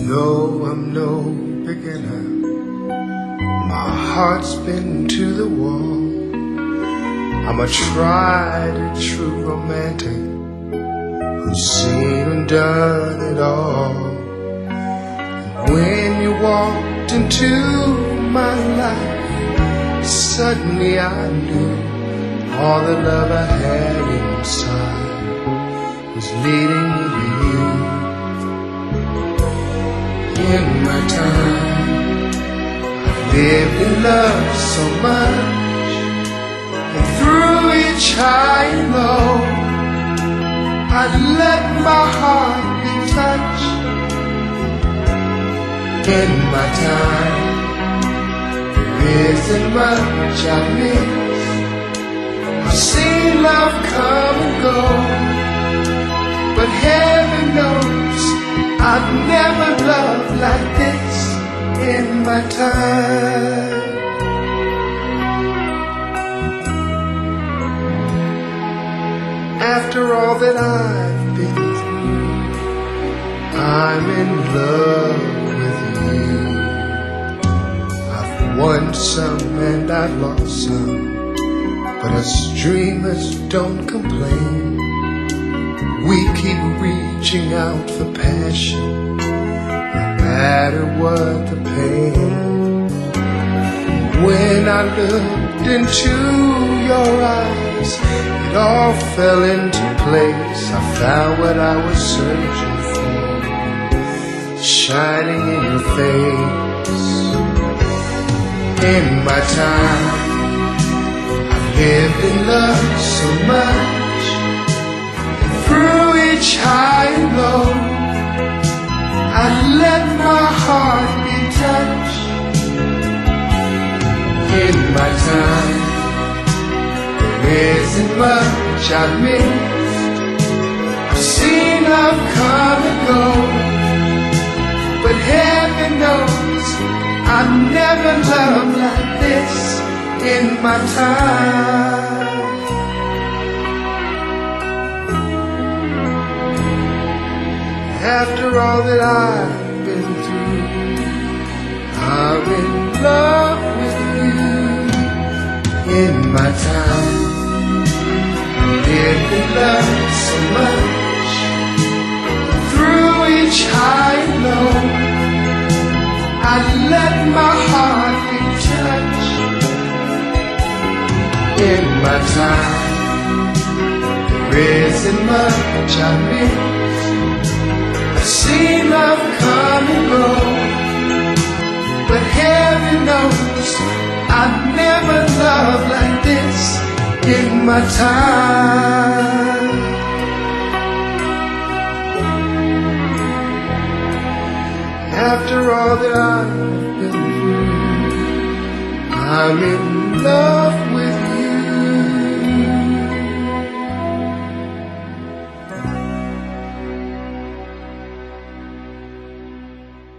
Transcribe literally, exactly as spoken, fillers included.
though I'm no beginner, my heart's been to the wall. I'm a tried and true romantic who's seen and done it all. And when you walked into my life, suddenly I knew all the love I had inside was leading me to you. In my time, I've lived in love so much, and through each high and low, I'd let my heart be touched. In my time, there isn't much I miss. I've seen love come and go, but heaven knows I've never loved like this in my time. After all that I've been through, I'm in love with you. I've won some and I've lost some, but us dreamers don't complain. We keep reaching out for passion, no matter what the pain. When I looked into your eyes, it all fell into place. I found what I was searching for, shining in your face. In my time, I've lived in love so much. Through each high and low, I let my heart be touched. In my time, there isn't much I've missed. I've seen love come and go, but heaven knows I've never loved like this in my time. After all that I've been through, I'm in love with you. In my time, lived in love so much. Through each high and low, I let my heart be touched. In my time, there isn't much I miss. I've seen love come and go, but heaven knows I've never loved like this in my time. After all that I've been through, I'm in love